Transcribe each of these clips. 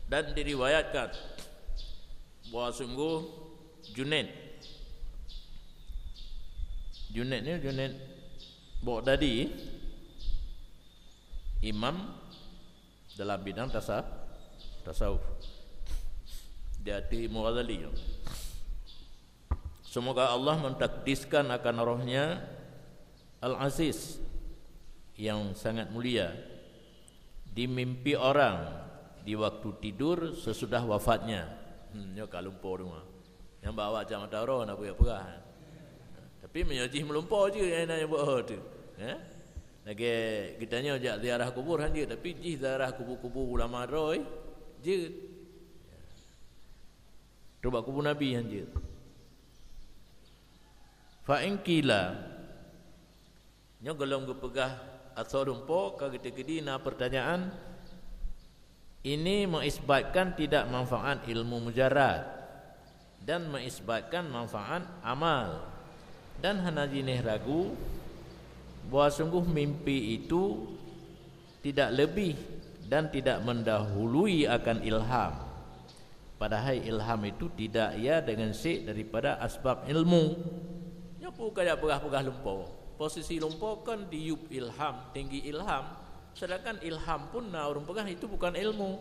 Dan diriwayatkan bahawa sungguh Junaid Baghdadi, imam dalam bidang tasawuf, dia di Mughazali. Semoga Allah mentakdiskan akan rohnya Al-Aziz yang sangat mulia di mimpi orang di waktu tidur sesudah wafatnya. Nyo kalau lumpur rumah. Yang bawa jam roh nak perah. Tapi menyoji melumpur je yang nak buat tu. Lagi kita nyo jak ziarah kubur hang je, tapi ji ziarah kubur-kubur ulama roh je. Coba kubur Nabi hang je. Fa in qila nyo golong gepegah asal lumpur ka gede-gede na pertanyaan ini mengisbatkan tidak manfaat ilmu mujarrad dan mengisbatkan manfaat amal, dan hana jinih ragu bahawa sungguh mimpi itu tidak lebih dan tidak mendahului akan ilham, padahal ilham itu tidak ia dengan syek daripada asbab ilmu. Nyapu kayak pegah-pegah lumpur, posisi lumpur kan diup ilham, tinggi ilham. Sedangkan ilham pun na orang pegah itu bukan ilmu.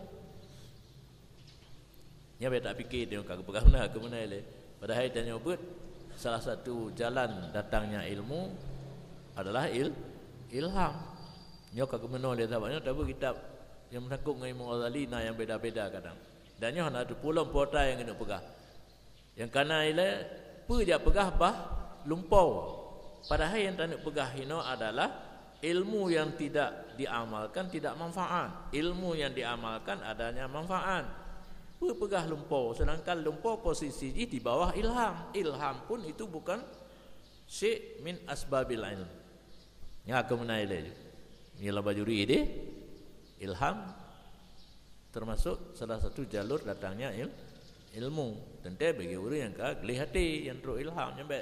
Nya beta fikir dia kagak pegah mana ke mana le. Padahal tanya bet salah satu jalan datangnya ilmu adalah ilham. Nya kagak mana dia tahunya tahu kitab yang menakuk ngai Mughazali na yang beda-beda kadang. Dan nya ada pulang pota yang kena pegah. Yang kana ile pe dia pegah bah lumpur. Padahal yang tak nak pegah hino adalah ilmu yang tidak diamalkan tidak manfaat. Ilmu yang diamalkan adanya manfaat. Pegah lumpur, sedangkan lumpur posisi di bawah ilham. Ilham pun itu bukan syek min asbabil ilm. Ya aku menaile. Nila bajuri ini ilham termasuk salah satu jalur datangnya ilmu. Tentu bagi orang yang kageli hati yang teruk ilham nyampe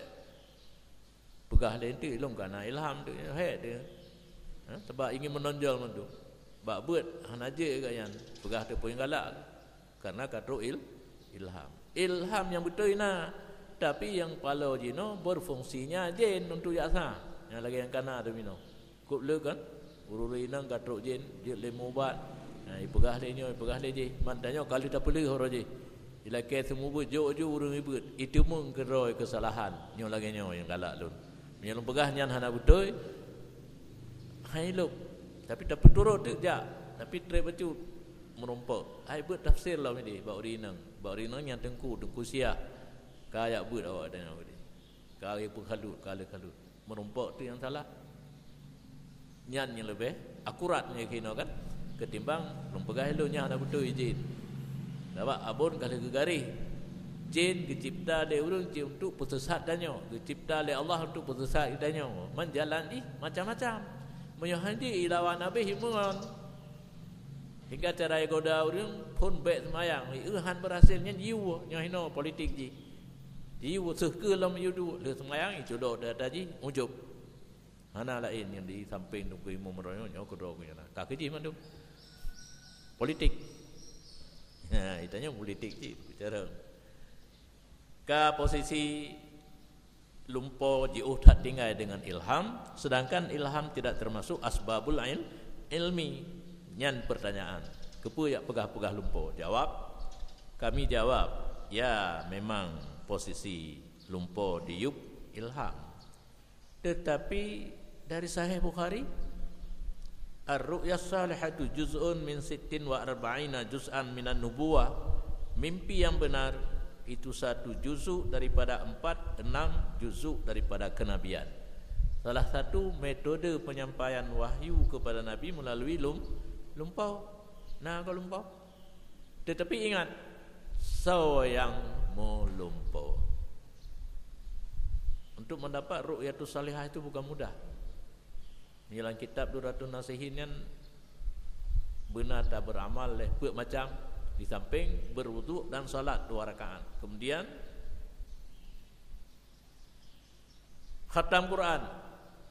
pegah dia itu ilmu karena ilham tu head dia. Sebab ingin menonjol mantu. Bak buat hanaje gayan pegah tu pun galak karena katru ilham. Ilham yang betul ina, tapi yang pala jino berfungsinya jin untuk yasa. Yang lagi yang kana tu mino. Kup le kan ururi nang katru jin dia le mubat. Nah, pegah le nyo pegah le je. Mantanyo kali tak perlu horo je. Ila ke semua buat jo urung ibut. Itu mung keroi kesalahan. Nyo lagi nyo yang galak lun. Yang pegah nyan hana betul. Hai luk. Tapi tak turut tu jak. Tapi tre bacu merompak. Hai buat tafsir lah ni bau rinang. Bau rinang yang tengku sia. Kayak buat awak dan awak ni. Kali pun kalut. Merompak tu yang salah. Nyan yang lebih akuratnya kena kan ketimbang rompegah lu nya hana betul izin. Dapat abun kali gegari. Jin dicipta oleh urang untuk bersesat danyo, dicipta oleh Allah untuk bersesat danyo. Menjalani macam-macam. Menyahandi ilawan nabi himun. Hingga cara goda urang pun baik semayang. Han berhasilnya jiwa nyahino politik ji. Jiwa sehke lam yudu le semayang itu do data ji ujub. Hana lain yang di samping tu imam meroyo nyo kedo punya. Tak keji mandu. Politik. Nah, itanya politik ji bicara. Ke posisi lumpur diutat tinggal dengan ilham, sedangkan ilham tidak termasuk asbabul ilmi. Nyan pertanyaan, kepa ya pegah-pegah lumpur? Jawab, kami jawab, ya memang posisi lumpur diup ilham. Tetapi dari Sahih Bukhari, ar-ru'ya salihatu juz'un min 46 juz'an minan nubuwah. Mimpi yang benar itu satu juzuk daripada 46 juzuk daripada kenabian. Salah satu metode penyampaian wahyu kepada Nabi melalui lumpur. Nah, kalau lumpur. Tetapi ingat, yang melumpur. Untuk mendapat ru'yatus salihah itu bukan mudah. Dalam kitab Duratun Nasihin yang benar tak beramal buat macam di samping berwuduk dan salat 2 rakaat. Kemudian khatam Quran.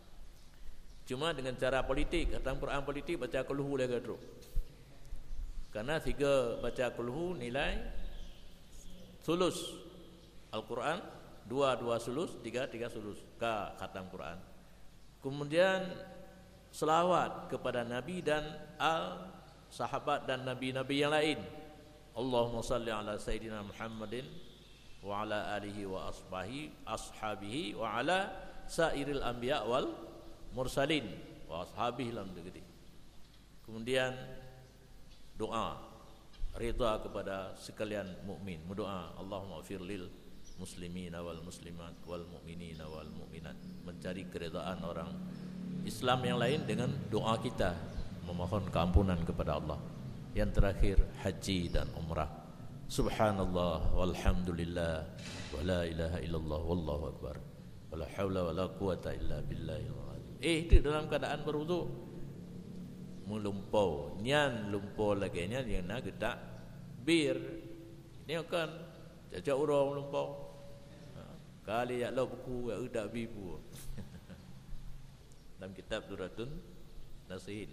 Cuma dengan cara politik, khatam Quran politik baca qul huwallahu ahad. Karena 3 baca kulhu nilai sulus Al-Quran, 2 sulus, 3 sulus khatam Quran. Kemudian selawat kepada Nabi dan sahabat dan nabi-nabi yang lain. Allahumma salli ala Sayyidina Muhammadin wa ala alihi wa ashabihi wa ala sairil anbiya wal mursalin wa ashabihi lam degedi. Kemudian doa ridha kepada sekalian mukmin, berdoa Allahumma ighfir lil muslimina wal muslimat wal mu'minina wal mu'minat, mencari keridhaan orang Islam yang lain dengan doa kita, memohon keampunan kepada Allah. Yang terakhir haji dan umrah. Subhanallah walhamdulillah wa la ilaha illallah wallahu akbar wa la haula wa la quwata illa billahil azim. Itu dalam keadaan berwuduk. Melumpau nyan lumpau lagi nyan yang nak gedak bir. Ini kan jajak orang melumpau. Kali yak lo buku yak udak bibu. Dalam kitab Duratun Nasihin.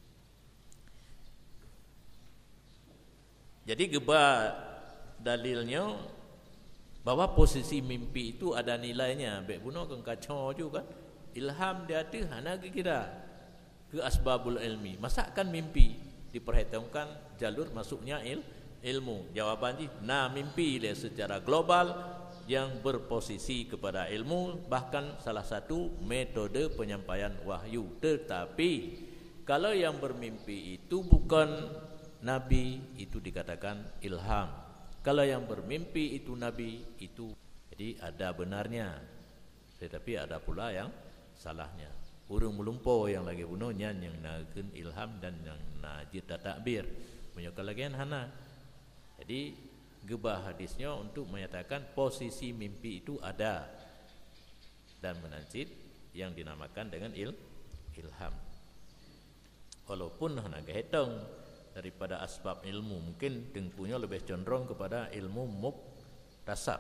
Jadi gebak dalilnya bahwa posisi mimpi itu ada nilainya. Baik bunuh kan kacau juga kan. Ilham dia ada hana kira ke asbabul ilmi. Masakan mimpi diperhitungkan jalur masuknya ilmu. Jawaban ji, mimpi dia secara global yang berposisi kepada ilmu, bahkan salah satu metode penyampaian wahyu. Tetapi kalau yang bermimpi itu bukan Nabi, itu dikatakan ilham. Kalau yang bermimpi itu Nabi, itu jadi ada benarnya, tetapi ada pula yang salahnya. Urung melumpau yang lagi bunuhnya yang nagen ilham dan yang najid takbir menyokal lagi hana. Jadi gebah hadisnya untuk menyatakan posisi mimpi itu ada dan menajid yang dinamakan dengan ilham. Walaupun hana hitung daripada asbab ilmu, mungkin dengkunya lebih condong kepada ilmu muktasab.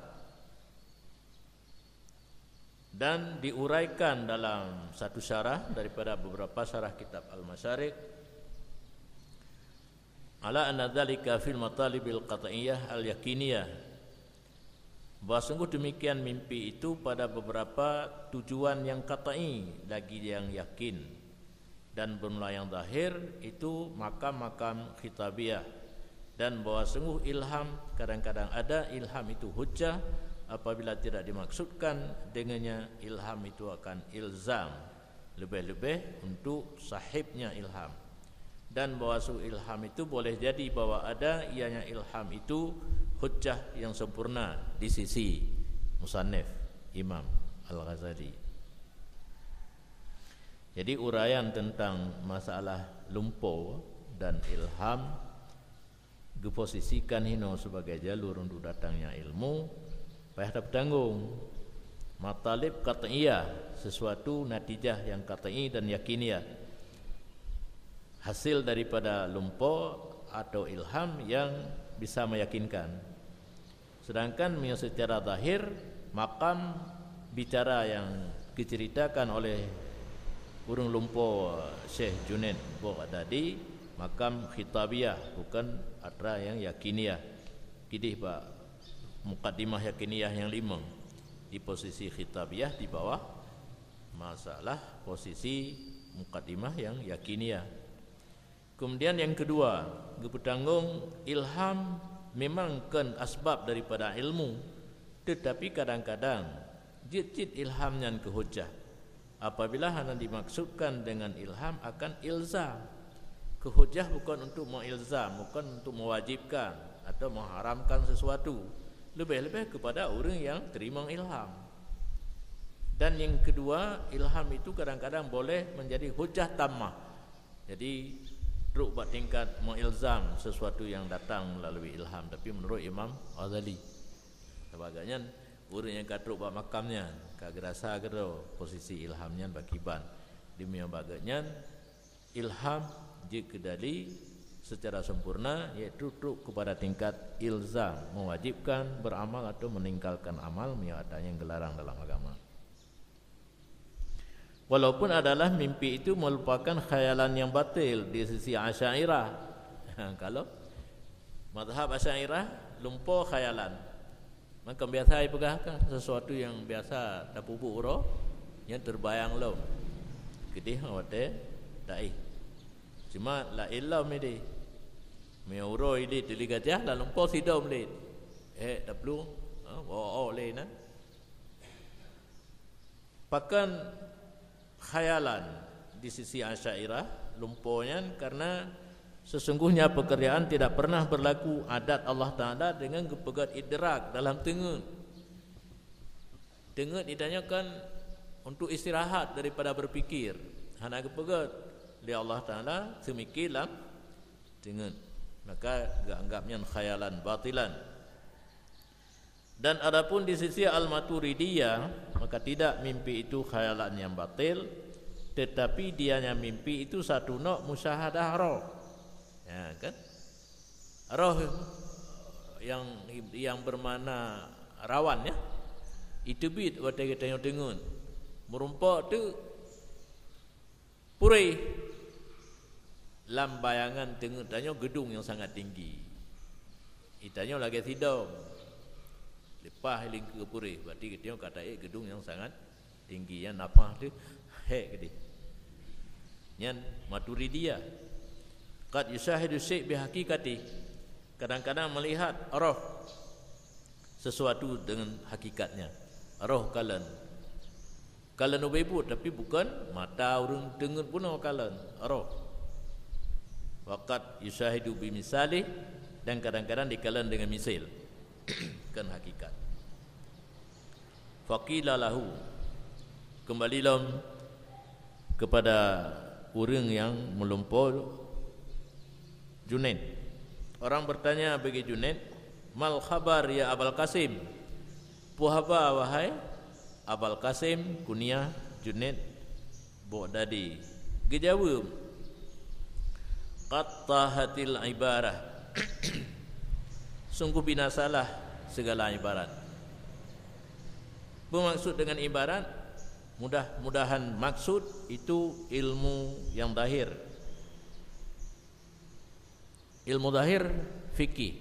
Dan diuraikan dalam satu syarah daripada beberapa syarah kitab Al-Masyarik, ala anna dzalika fil matalibil qat'iyyah al-yakiniyah, bahwa sungguh demikian mimpi itu pada beberapa tujuan yang qat'i, lagi yang yakin. Dan bermula yang zahir itu makam-makam khitabiyah. Dan bahwa sungguh ilham, kadang-kadang ada ilham itu hujjah, apabila tidak dimaksudkan dengannya ilham itu akan ilzam, lebih-lebih untuk sahibnya ilham. Dan bahwa ilham itu boleh jadi bahwa ada ianya ilham itu hujjah yang sempurna di sisi musannif Imam Al-Ghazali. Jadi uraian tentang masalah lumpau dan ilham diposisikan hino sebagai jalur untuk datangnya ilmu, payah tak tanggung. Matalib qat'iyah, sesuatu natijah yang qat'i dan yakiniyah, hasil daripada lumpau atau ilham yang bisa meyakinkan. Sedangkan secara zahir makam bicara yang diceritakan oleh burung lumpur Syekh Junaid tadi makam khitabiyah, bukan atra yang yakiniyah. Kidih pak mukaddimah yakiniyah yang 5 di posisi khitabiyah di bawah masalah posisi mukaddimah yang yakiniyah. Kemudian yang kedua, bertanggung ilham memang kan asbab daripada ilmu, tetapi kadang-kadang jid ilhamnya ke hujjah. Apabila hanya dimaksudkan dengan ilham akan ilzam. Kehujjah bukan untuk mengilzam, bukan untuk mewajibkan atau mengharamkan sesuatu. Lebih-lebih kepada orang yang terima ilham. Dan yang kedua, ilham itu kadang-kadang boleh menjadi hujjah tammah. Jadi teruk buat tingkat mengilzam sesuatu yang datang melalui ilham. Tapi menurut Imam Ghazali, sebagainya orang yang katruk buat makamnya kagak rasa kero posisi ilhamnya bakiban demi bagainya ilham jika dari secara sempurna iaitu truk kepada tingkat ilzam, mewajibkan beramal atau meninggalkan amal yang gelarang dalam agama. Walaupun adalah mimpi itu merupakan khayalan yang batil di sisi Asy'ariyah. Kalau Mazhab Asy'ariyah lumpur khayalan. Maka biasa pegahkan sesuatu yang biasa dah pupuk roh yang terbayang lo. Kedih awate dai. Cuma la illam ini. Me uro ini deligajah la lumpur sidom le. Dah perlu le na. Pakan khayalan di sisi Asy'ariyah lumpurnya karena sesungguhnya pekerjaan tidak pernah berlaku adat Allah Ta'ala dengan kepegat idrak dalam tengut. Tengut ditanyakan untuk istirahat daripada berfikir. Hana kepegat li Allah Ta'ala semikilah tengut. Maka anggapnya khayalan batilan. Dan adapun di sisi Al-Maturidiyah, maka tidak mimpi itu khayalan yang batil, tetapi dianya mimpi itu satu nok musyahadah roh. Ya kan? Roh yang bermakna rawan ya. Itu bit waktu kita yang dengun. Merumpak tu puri lam bayangan tengok tanya gedung yang sangat tinggi. Itanya lagi tidom. Lepas heling ke puri, berarti kita kata gedung yang sangat tinggi yang napah tu gede. Yang Maturidiyah qad yushahidu syai' bihaqikati, kadang-kadang melihat roh sesuatu dengan hakikatnya. Roh kalan ubebut, tapi bukan mata orang dengar pun kalan roh. Waqad yushahidu bimisali, dan kadang-kadang dikalan dengan misil kan hakikat. Faqila lahu, kembalilah kepada orang yang melumpur Junaid. Orang bertanya bagi Junaid, mal khabar ya Abul Qasim? Puhaba wahai Abul Qasim, kunyah Junaid Baghdadi. Gejawab, qattahatil ibarah. Sungguh binasalah segala ibarat. Bermaksud dengan ibarat, mudah-mudahan maksud itu ilmu yang zahir. Ilmu zahir fikih.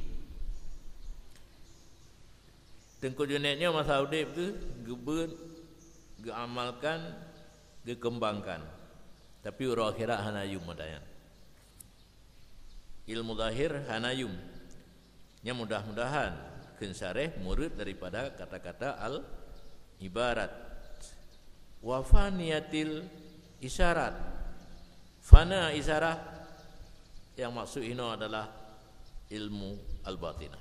Tengku Junaidnya masa udip tu gebut, geamalkan, gekembangkan. Tapi urang akhirat hanayum madanya. Ilmu zahir hanayum. Yang mudah-mudahan kensareh murid daripada kata-kata al-ibarat. Wa faniyatil isyarat. Fana isyarat yang maksud ini adalah ilmu al-batinah.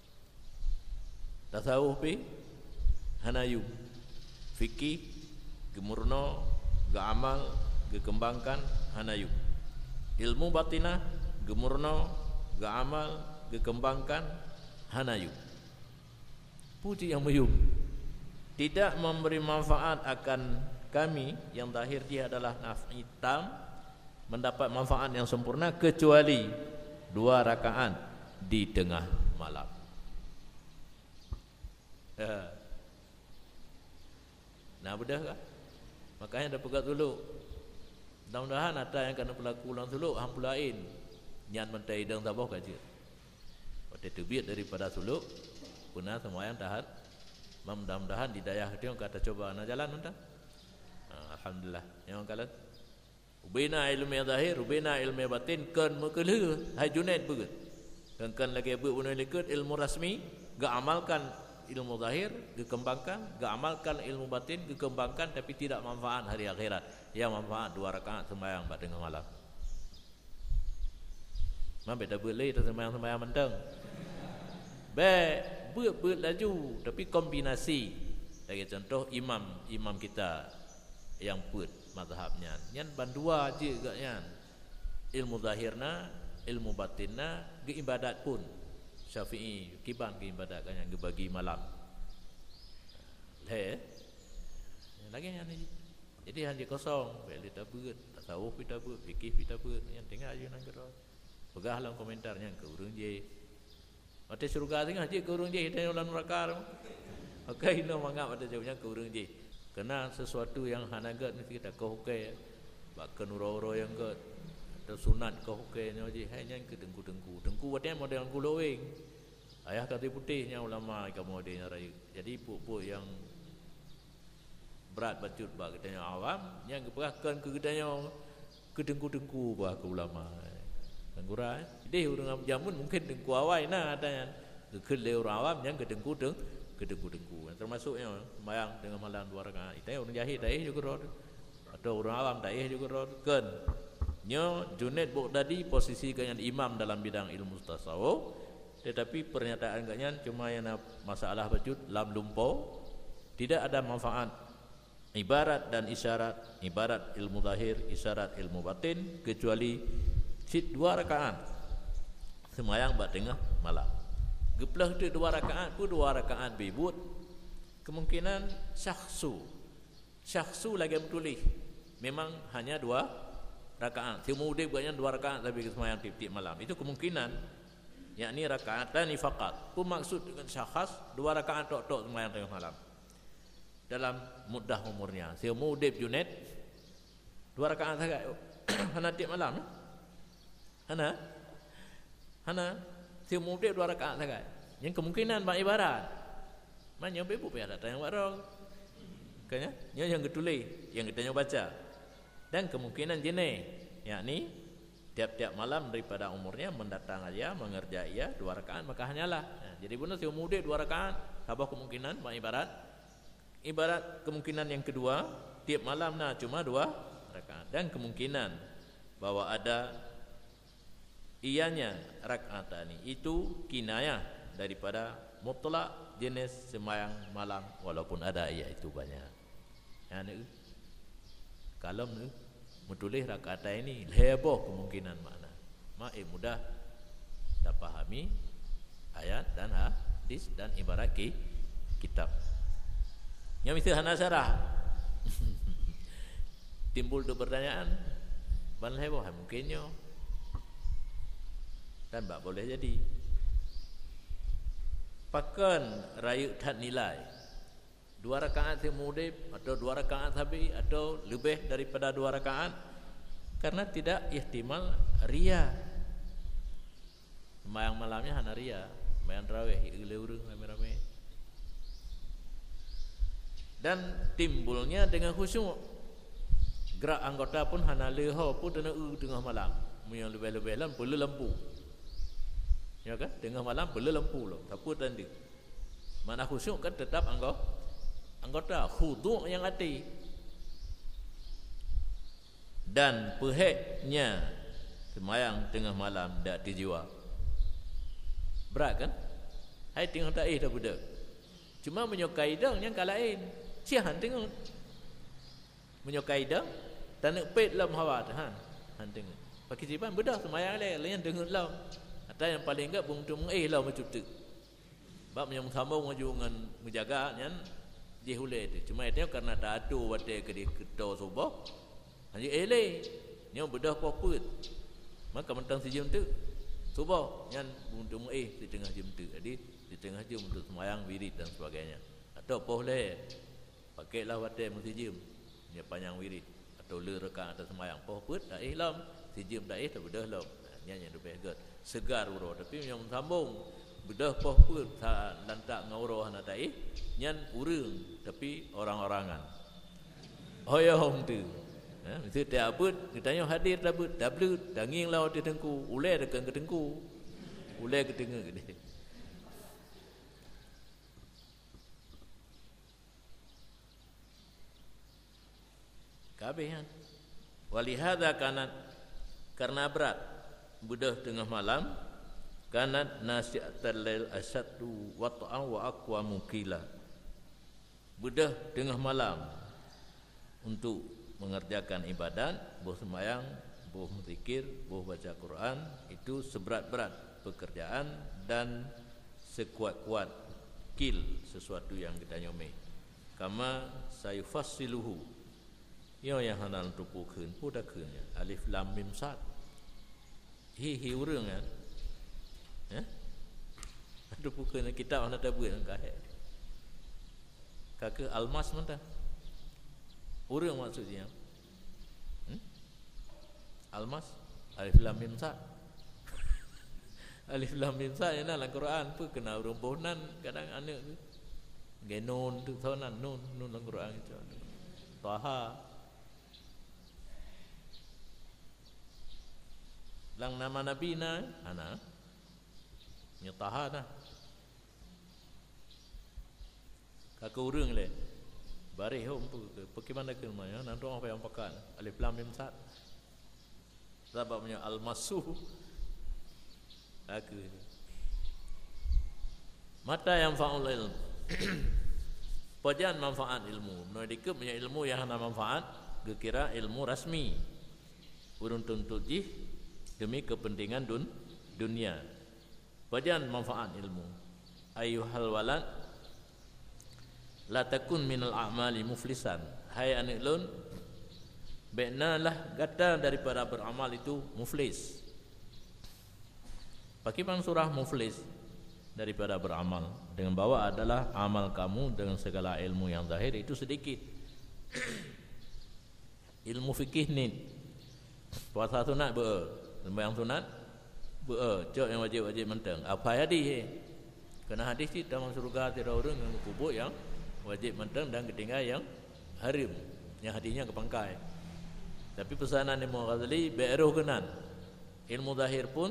Tasawuf pi hanayu, fikih gemurno, geamal, gekembangkan hanayu. Ilmu batinah gemurno, geamal, gekembangkan hanayu. Puji yang mayum. Tidak memberi manfaat akan kami yang zahir dia adalah naf'i tam, mendapat manfaat yang sempurna kecuali 2 rakaat di tengah malam. Nah bedah kah? Makanya dah pegat dulu. Mudah-mudahan ada yang kena berlaku ulang dulu hampulain. Nyan mentai dang tabah kaji. Waktu terbit daripada suluk punah semua yang tahat. Mudah-mudahan di daya dia kata coba nak jalan entah. Alhamdulillah. Yang kalian ubina ilmu zahir, ubina ilmu batin kan mekelu hai Junaid begut. Dan kan lagi buat bunuh likut ilmu rasmi, gak amalkan ilmu zahir, dikembangkan, gak amalkan ilmu batin, dikembangkan, tapi tidak manfaat hari akhirat. Yang manfaat 2 rakaat sembahyang pada tengah malam. Mana beda boleh tu sembahyang mentang. Buat laju, tapi kombinasi. Lagi contoh imam kita yang buat mazhabnya. Yang bandua je agaknya. Ilmu zahirna, ilmu batinna, ke ibadat pun. Syafi'i kiban ke ibadat kan yang bagi malam. Lagi yang ni. Jadi hanya kosong, beli tabut, tasawuf tabut, fikih tabut, yang tengah aja nang gerak. Pegah dalam komentarnya ke urang je. Mati surga tengah je ke urang je, dia ulang neraka. Okey, no mangap ada jawabnya ke urang je. Kena sesuatu yang hanagat mesti kita kau okey. Bahkan uro-uro yang ke atau sunat kau okeynya je hanya ke dengku watnya model kulowing ayah kata putihnya ulama kemudian raya. Jadi puk-puk yang berat bacut bah katanya awam yang keperahkan ke katanya ke dengku bah ke ulama tanggurai dia orang jamun mungkin dengku awai nah katanya ke orang awam yang ke dengku termasuknya sembahyang dengan malam 2 rakaat itu orang jahil taih juga rod atau orang awam taih juga rod kan nya Junaid Baghdadi posisikan imam dalam bidang ilmu tasawuf tetapi pernyataan katanya cuma yang masalah bacut lam lumpau tidak ada manfaat ibarat dan isyarat ibarat ilmu zahir isyarat ilmu batin kecuali 2 rakaat sembahyang bak tengah malam geplah tu 2 rakaat pun 2 rakaat bebut kemungkinan syakhsu lagi bertulis memang hanya 2 rakaat semudib banyak 2 rakaat tapi sembahyang tiap-tiap malam itu kemungkinan yakni rakaatan faqat pun maksud dengan syakhs 2 rakaat tok-tok sembahyang tengah malam dalam mudah umurnya semudib Junaid 2 rakaat saja hana tiap malam hana semudib 2 rakaat saja yang kemungkinan bak ibarat mana bebu payah datang yang barang kanya yang ketulis yang kita baca dan kemungkinan jenis yakni tiap-tiap malam daripada umurnya mendatang aja mengerjai ia 2 rakaat maka hanyalah jadi benar semudib 2 rakaat apa kemungkinan bak ibarat kemungkinan yang kedua tiap malam cuma 2 rakaat dan kemungkinan bahwa ada ianya rakaatani itu kinayah daripada mutlak jenis sembahyang malam walaupun ada ia itu banyak kalau menulis rakaat ini heboh kemungkinan makna mudah dah pahami ayat dan hadis dan ibarat kitab yang mesti hana syarah timbul tu pertanyaan ban heboh mungkinnya dan tak boleh jadi pakan rayu tak nilai 2 rakaat semudib atau 2 rakaat habis atau lebih daripada 2 rakaat karena tidak ihtimal ria sembahyang malamnya hana ria sembahyang tarawih urang rame-rame dan timbulnya dengan khusyuk gerak anggota pun hana leho pun tengah malam yang lebih-lebih lah perlu lampu ya kan tengah malam perlu lampu loh tapi tanda mana khusyuk kan tetap anggota khudu' yang hati dan peheknya sembahyang tengah malam tak dijiwa berat kan hai tengok tak dah budak cuma menyukai dong yang kalain sihan tengok menyukai dong tak nak pet lam hawa han tengok pakai jiban bedah sembahyang lain tengok lam atau yang paling enggak bung tu lam macam tu bab yang sambung maju dengan menjaga kan dihule tu cuma itu karena tak ada wate ke di keto subuh hanya ni bedah poput maka mentang sejam tu subuh yang bung tu di tengah jam tu jadi di tengah jam untuk sembahyang wirid dan sebagainya atau boleh pakailah wate musijim dia panjang wirid atau le rakaat atau sembahyang poput tak lam sejam tak tak bedah lam yang lebih agak segar uro tapi yang sambung bedah poput lantak ngauroh hana tai nyan urang tapi orang-orangan hoyong tu mesti tak abut ditanya hadir dabut dablu danging laut di tengku ulai dekat ke tengku ulai ke tengah gede kabehan walihada karena berat bedah tengah malam kanat nasi'atal lail asaddu wat'an wa aqwa mukila bedah tengah malam untuk mengerjakan ibadat boh sembahyang boh zikir boh baca Quran itu seberat-berat pekerjaan dan sekuat-kuat kil sesuatu yang kita nyomeh kama sayufassiluhu yo yang hanal tupu keun pu dah keunnya alif lam mim sad hi urang kan ada bukan kitab ana tabut angka kakak almas mana urang maksudnya almas Alif lam mim sa. Alif lam mim sa yang dalam Quran pun kena rumpunan kadang anak tu. Nun tu thonan nun dalam Quran itu. Taha. Lang nama nabi na ana. Nya Taha dah. Aku urang le. Barih hom pu bagaimana ke mana nanti orang yang pakai alif lam mim sa. Sebabnya al-masuh aku ini. Mata yang fa'ul ilmu. Pajan manfaat ilmu. Menurut punya ilmu yang ada manfaat, kira ilmu rasmi. Urun tuntut jih demi kepentingan dunia. Pajan manfaat ilmu. Ayuhal walad la takun minal a'mali muflisan. Hai anak lun, benalah kata daripada beramal itu muflis. Bagaimana surah muflis daripada beramal dengan bawa adalah amal kamu dengan segala ilmu yang zahir itu sedikit. Ilmu fikih ni puasa sunat sembahyang sunat cok yang wajib mentang apa hadis kena hadis di dalam surga tidak orang dengan kubur yang wajib mentang dan ketinggal yang harim yang hadisnya kepangkai. Tapi pesanan Imam Ghazali be'eruh kenan ilmu zahir pun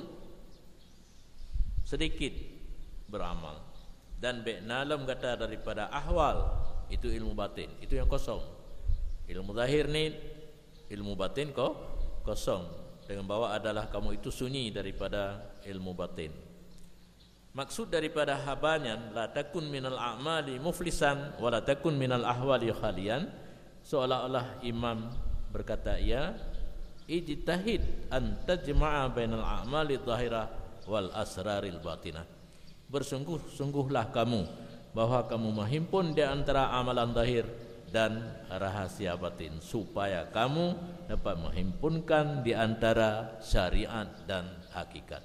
sedikit beramal dan be'nalam kata daripada ahwal itu ilmu batin itu yang kosong. Ilmu zahir ni ilmu batin kosong dengan bawa adalah kamu itu sunyi daripada ilmu batin. Maksud daripada habanyan la takun minal a'mali muflisan wa la takun minal ahwali khalian, seolah-olah imam berkata ia ijtahid an tajma'a bainal a'mali zahirah wal asraril batinah. Bersungguh-sungguhlah kamu bahwa kamu menghimpun di antara amalan zahir dan rahasia batin supaya kamu dapat menghimpunkan di antara syariat dan hakikat.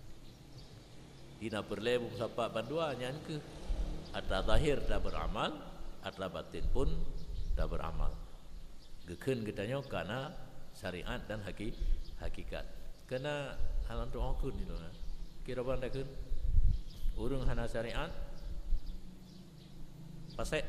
Dina perlu sahabat bandua nyan ke atau zahir dah beramal atau batin pun dah beramal. Gekeun kitanya karena syariat dan hakikat. Kena halan tu akun ni lah. Kira bandai keun urang hana syariat pasek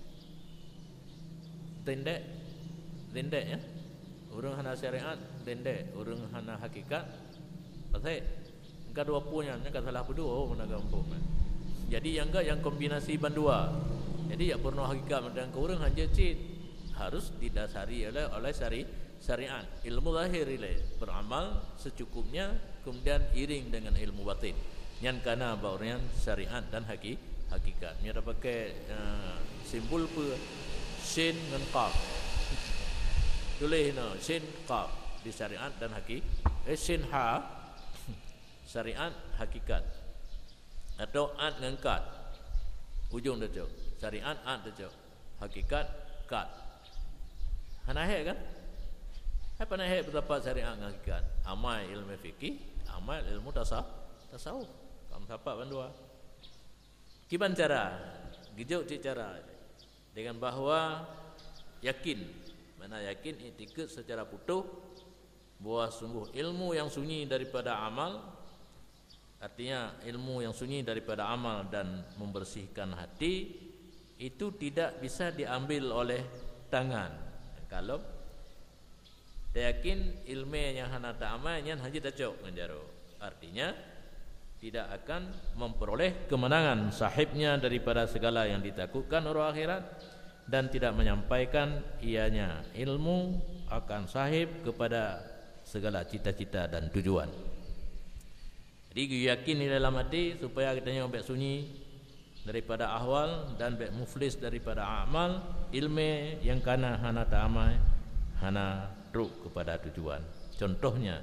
tendek ya. Urang hana syariat tendek, urang hana hakikat pasek. Engkau dua punya, engkau salah berdua mana gampang. Jadi yang enggak yang kombinasi bandua. Jadi ya pernah hakikat dan ke urang hanya cit harus didasari oleh syariat. Ilmu zahir ile beramal secukupnya kemudian iring dengan ilmu batin. Yang kana baurian syariat dan hakikat. Nya ada pakai simbol pe sin dengan qaf. Tulis no sin qaf di syariat dan hakikat. Sin ha syariat hakikat atau ad dengan kad ujung dah jauh syariat ad dah jauh hakikat kad hana he kan apa nak he betapa syariat dengan hakikat amal ilmu fikih amal ilmu tasawuf kamu siapa bandua kiban cara gijau cara dengan bahawa yakin mana yakin itikad secara putuh bahwa sungguh ilmu yang sunyi daripada amal. Artinya ilmu yang sunyi daripada amal dan membersihkan hati itu tidak bisa diambil oleh tangan. Kalau dia yakin ilmu yang hana ta'amalnya hanya tacok menjaro. Artinya tidak akan memperoleh kemenangan sahibnya daripada segala yang ditakutkan orang akhirat dan tidak menyampaikan ianya ilmu akan sahib kepada segala cita-cita dan tujuan. Jadi yakin di dalam hati supaya kita baik sunyi daripada ahwal dan baik muflis daripada amal ilmu yang kana hana ta'amal hana truk kepada tujuan. Contohnya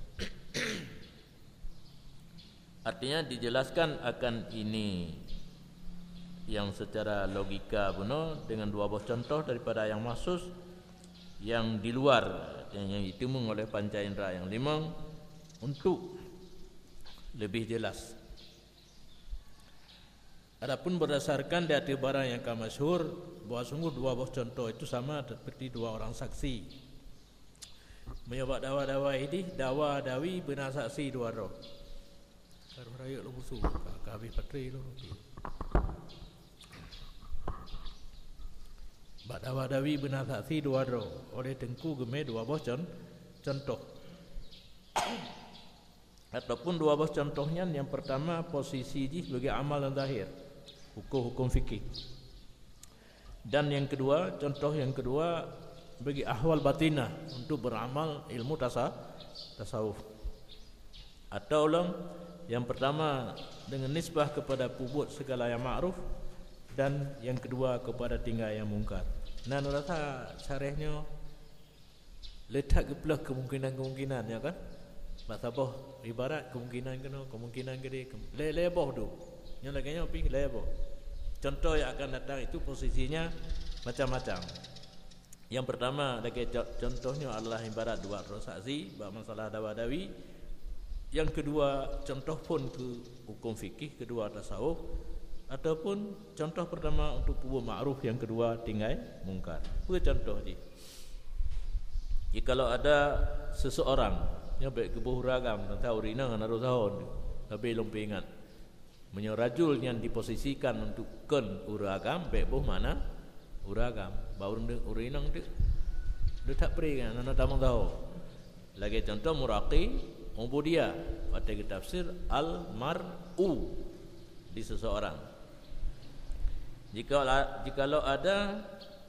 artinya dijelaskan akan ini yang secara logika benar dengan dua buah contoh daripada yang mahsus yang di luar yang ditemui oleh panca indera yang lima untuk lebih jelas. Adapun berdasarkan dari barang yang masyhur bahwa sungguh dua buah contoh itu sama seperti dua orang saksi. menyebab dawa-dawa ini dawa dawi benar saksi dua roh. Kalau raya lu musuh ka habis patri lu. Bak dawa dawi benar saksi dua roh. Oleh tengku gemeh dua boh contoh. Ataupun dua buah contohnya. Yang pertama posisi ini sebagai amal yang zahir, hukum-hukum fikih. Dan yang kedua, contoh yang kedua bagi ahwal batinah untuk beramal ilmu tasawuf. Atau ulang yang pertama dengan nisbah kepada puput segala yang ma'ruf, dan yang kedua kepada tinggal yang mungkar. Nah, rasa syarahnya letak kebelah kemungkinan-kemungkinan, ya kan? Masaboh ibarat kemungkinan gede leboh tu. Yang laginya pi leboh. Contoh yang akan datang itu posisinya macam-macam. Yang pertama lagi contohnya adalah ibarat dua roh saksi bab masalah dawa-dawi. Yang kedua contoh pun ke hukum fikih, kedua tasawuf, ataupun contoh pertama untuk pupuk ma'ruf, yang kedua tinggal mungkar. Apa contoh ni? Jikalau ada seseorang yang baik kebuh ragam dan tahu rina dengan arus tahun, tapi belum ingat menyerajul yang diposisikan untuk ken uragam baik buh mana uragam baru urinang tu dia tak beri kan anak tamang tahu. Lagi contoh muraqi ubudiah pada tafsir al-mar'u di seseorang. Jikalau ada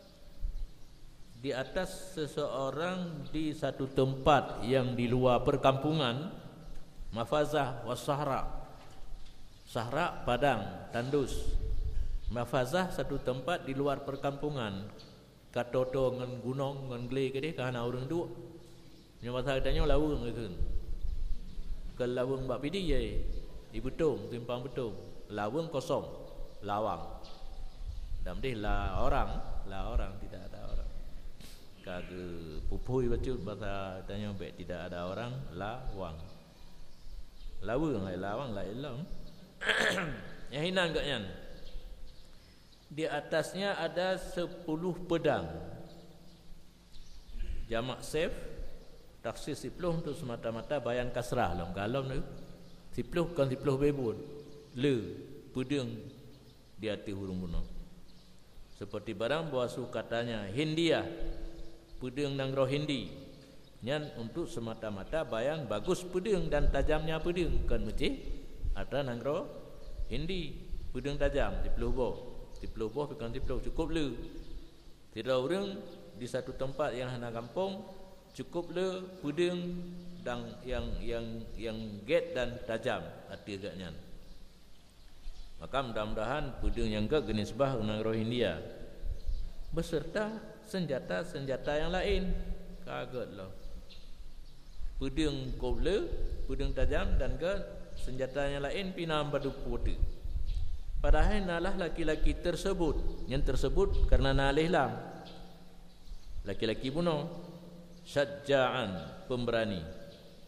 di atas seseorang di satu tempat yang di luar perkampungan, mafazah was-sahra, sahra padang tandus, mafazah satu tempat di luar perkampungan, katoto ngan gunung ngan gele ke dia kana urang tu nya masa katanya lawung ke ke lawung bab pidi ye di betung timpang betung lawung kosong lawang dan dia lah orang tidak ada orang. Kage pupui bacut bahasa tanya baik tidak ada orang lawang. Lawang lai lawang lai long. Yang hinan gaknya. Di atasnya ada 10 pedang. Jamak sef taksir 10 untuk semata-mata bayan kasrah long galom tu. 10 kan 10 bebun. Le pedang di hati hurung bunuh. Seperti barang bahasa katanya Hindia, pedang nang roh Hindi. Nyan untuk semata-mata bayan bagus pedang dan tajamnya pedang kan mesti ada nang roh Hindi, pedang tajam 10 boh pekan 10 cukup le. Tidak orang di satu tempat yang hana kampung cukup le pedang dan yang get dan tajam hati agaknya. Maka mudah-mudahan pedang yang ke genisbah nang roh India beserta senjata-senjata yang lain. Kagetlah. Pedang koble, pedang tajam dan ke senjata yang lain pinam badu putih. Padahal nalah laki-laki tersebut, yang tersebut karena nalih lam. Laki-laki bunuh syaja'an, pemberani.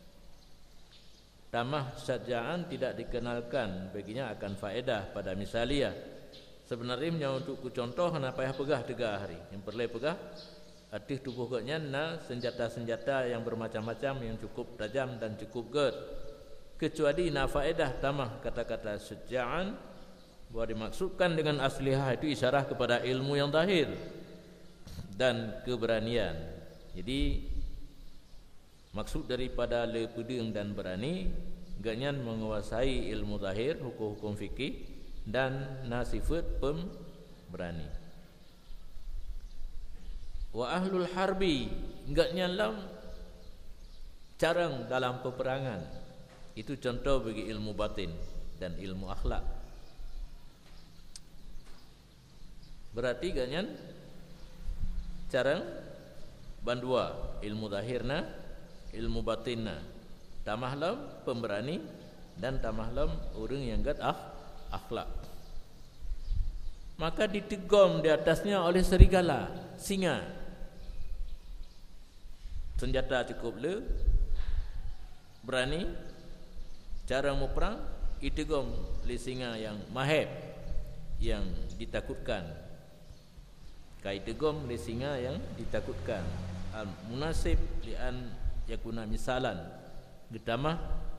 Tamah syaja'an tidak dikenalkan, baginya akan faedah pada misalia. Sebenarnya untuk ku contoh hana payah pegah 3 hari. Yang perlu pegah arti tubuh katnya na senjata-senjata yang bermacam-macam yang cukup tajam dan cukup ged. Kecuali na faedah tamah kata-kata syaja'an bahwa dimaksudkan dengan aslihah itu isyarah kepada ilmu yang zahir dan keberanian. Jadi maksud daripada le pedang dan berani ganyan menguasai ilmu zahir, hukum-hukum fikih dan nasifat pemberani. Wa ahlul harbi ganyan lam carang dalam peperangan. Itu contoh bagi ilmu batin dan ilmu akhlak. Berarti ganyan carang bandua ilmu zahirna, ilmu batinna, tamahlam pemberani dan tamahlam orang yang gad akhlak. Maka ditegom di atasnya oleh serigala, singa. Senjata cukup le, berani, cara mau perang, ditegom oleh singa yang mahir, yang ditakutkan. Kai tegom oleh singa yang ditakutkan. Al munasib lian yakuna misalan getamah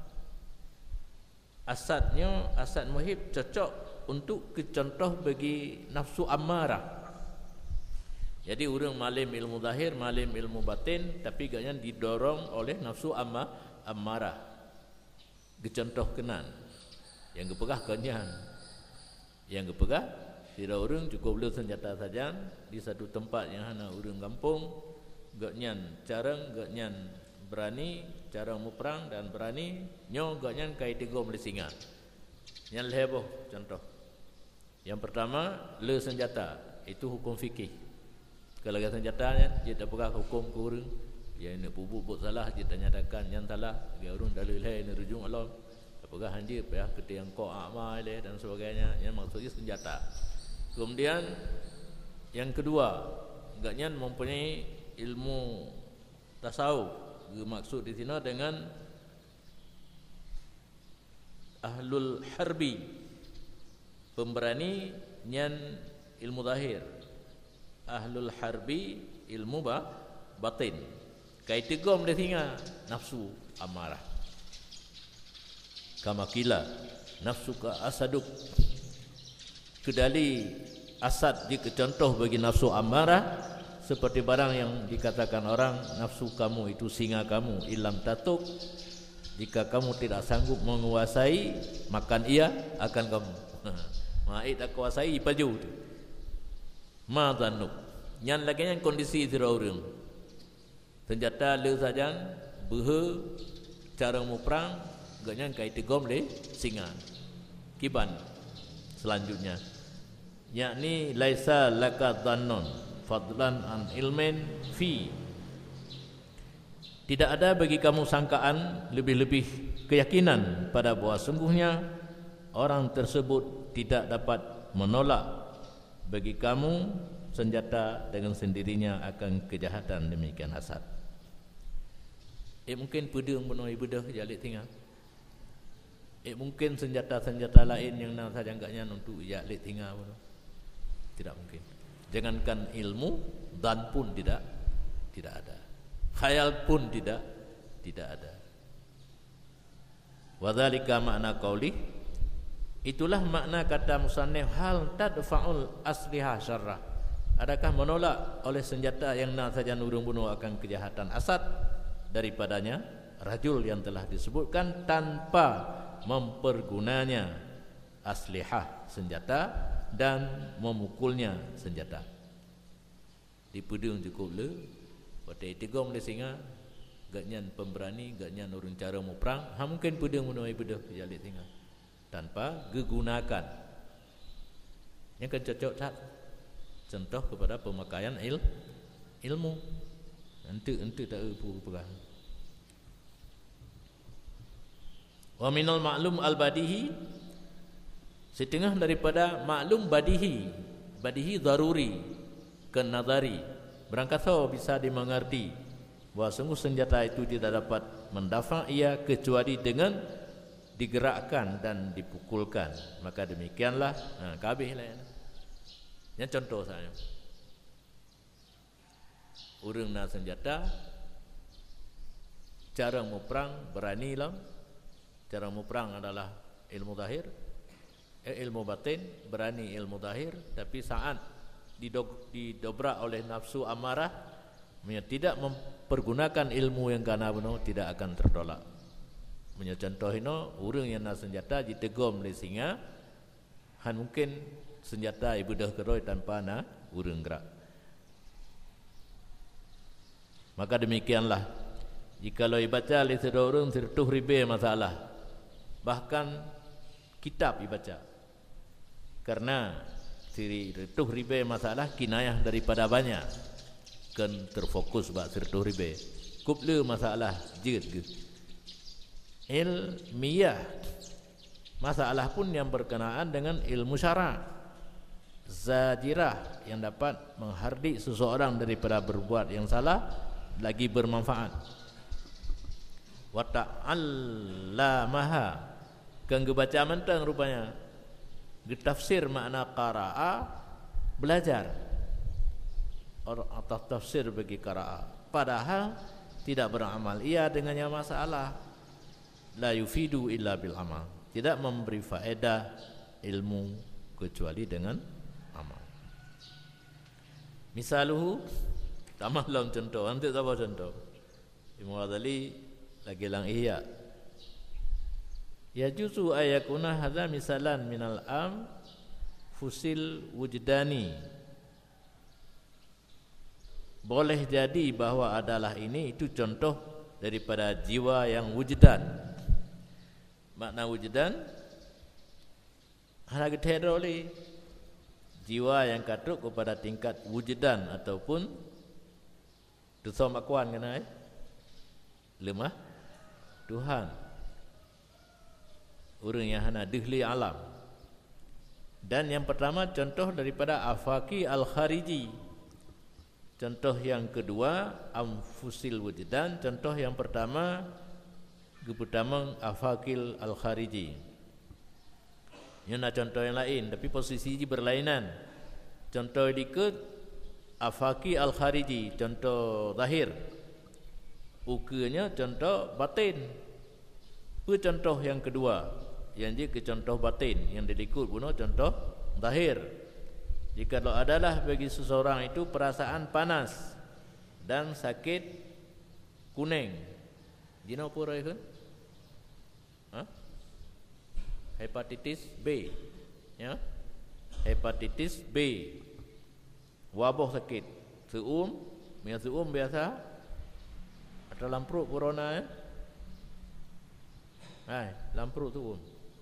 asad muhib cocok untuk contoh bagi nafsu amarah. Jadi orang malim ilmu zahir, malim ilmu batin, tapi gaknya didorong oleh nafsu amarah. Gecontoh kenan. Yang gepegah kanyan. Yang gepegah tidak orang cukup beli senjata saja di satu tempat yang hana orang kampung, gaknyan carang, gaknyan berani, carang mu perang dan berani, nyo gaknyan kai tiga beli singa. Yang leboh contoh. Yang pertama le senjata, itu hukum fikih. Kalau kata senjatanya, dia tak pegang hukum kurang. Dia nak buat salah, dia tak nyatakan yang salah. Dia urun dalil hai, ni rujung Allah. Tak pegang hanji, payah kata yang kau amal dan sebagainya. Yang maksudnya senjata. Kemudian yang kedua, agaknya mempunyai ilmu tasawuf. Maksud di sini dengan ahlul harbi, pemberani nyan ilmu zahir. Ahlul harbi ilmu batin. Kai tegom dia singa nafsu amarah. Kama kila nafsuka asaduk. Kedali asad jika contoh bagi nafsu amarah seperti barang yang dikatakan orang, nafsu kamu itu singa kamu, ilam tatuk. Jika kamu tidak sanggup menguasai, makan ia akan kamu. Ma'id tak kuasai paju tu. Ma zanuk. Yang lagi yang kondisi sira urang. Senjata le sajan, behe cara mu perang, gaknya kai tegom le singa. Kiban selanjutnya. Yakni laisa laka dhannun fadlan an ilmin fi. Tidak ada bagi kamu sangkaan, lebih-lebih keyakinan pada bahwa sungguhnya orang tersebut tidak dapat menolak bagi kamu senjata dengan sendirinya akan kejahatan demikian hasad. Mungkin pedang bunuh ibadah jalik tinggal. Mungkin senjata-senjata lain yang nak saja enggaknya untuk jalik tinggal bunuh. Tidak mungkin. Jangankan ilmu, dan pun tidak ada. Khayal pun tidak ada. Wadzalika makna qauli. Itulah makna kata musannif, hal tadfa'ul asliha syarrah. Adakah menolak oleh senjata yang nak saja urung bunuh akan kejahatan asad daripadanya rajul yang telah disebutkan tanpa mempergunanya aslihah senjata dan memukulnya senjata. Di pedang cukup le, pada itigom le singa, gaknyan pemberani, gaknyan urung cara mu perang, mungkin pedang bunuh ibadah jalik singa tanpa digunakan. Yang kan cocok tak? Contoh kepada pemakaian ilmu. Ente tak perang. Wa minal ma'lum al-badihi, setengah daripada maklum badihi. Badihi daruri ke nadari. Berangkasa bisa dimengerti bahawa sungguh senjata itu tidak dapat mendafa ia kecuali dengan digerakkan dan dipukulkan. Maka demikianlah kabehlah. Yang contoh saya, urang nak senjata, cara mu perang berani lah. Cara mu perang adalah ilmu zahir, ilmu batin, berani ilmu zahir. Tapi saat didobrak oleh nafsu amarah, tidak mempergunakan ilmu yang kana benar, tidak akan tertolak. Punya contoh ini, orang yang nak senjata ditegom oleh singa, mungkin senjata ibadah keroi tanpa na urang gerak. Maka demikianlah, jikalau dibaca oleh seorang sertuh ribe masalah, bahkan kitab dibaca, karena sertuh ribe masalah kinayah daripada banyak, kan terfokus bak sertuh ribe. Kuple masalah jid ilmiah, masalah pun yang berkenaan dengan ilmu syara, zajirah yang dapat menghardik seseorang daripada berbuat yang salah lagi bermanfaat. Wa ta'allamaha, kan baca mentang rupanya. Ditafsir makna qara'a, belajar atau tafsir bagi qara'a. Padahal tidak beramal, ia dengannya masalah. La yufidu illa bil amal, tidak memberi faedah ilmu kecuali dengan amal. Misaluhu, tamallam contoh, nanti apa contoh? Imam Ghazali lagi lang ihya. Ya juzu ayakuna hadza misalan minal am fusil wujdani. Boleh jadi bahwa adalah ini itu contoh daripada jiwa yang wujdan. Makna wujdan hanya getheroli jiwa yang katuk kepada tingkat wujdan ataupun dosa makuan kena lemah Tuhan. Orang yang hana dihli alam. Dan yang pertama contoh daripada afaki al-khariji. Contoh yang kedua amfusil wujdan. Contoh yang pertama kepertama afakil al-khariji. Ini nak contoh yang lain, tapi posisi ini berlainan. Contoh dikut afaki al-khariji, contoh zahir. Ukanya contoh batin. Contoh yang kedua yang dia ke contoh batin, yang dikut guna contoh zahir. Jika adalah bagi seseorang itu perasaan panas dan sakit kuning, dino pura itu hepatitis B, ya, hepatitis B, wabah sakit, seum biasa atau lampruk corona, lampruk seum.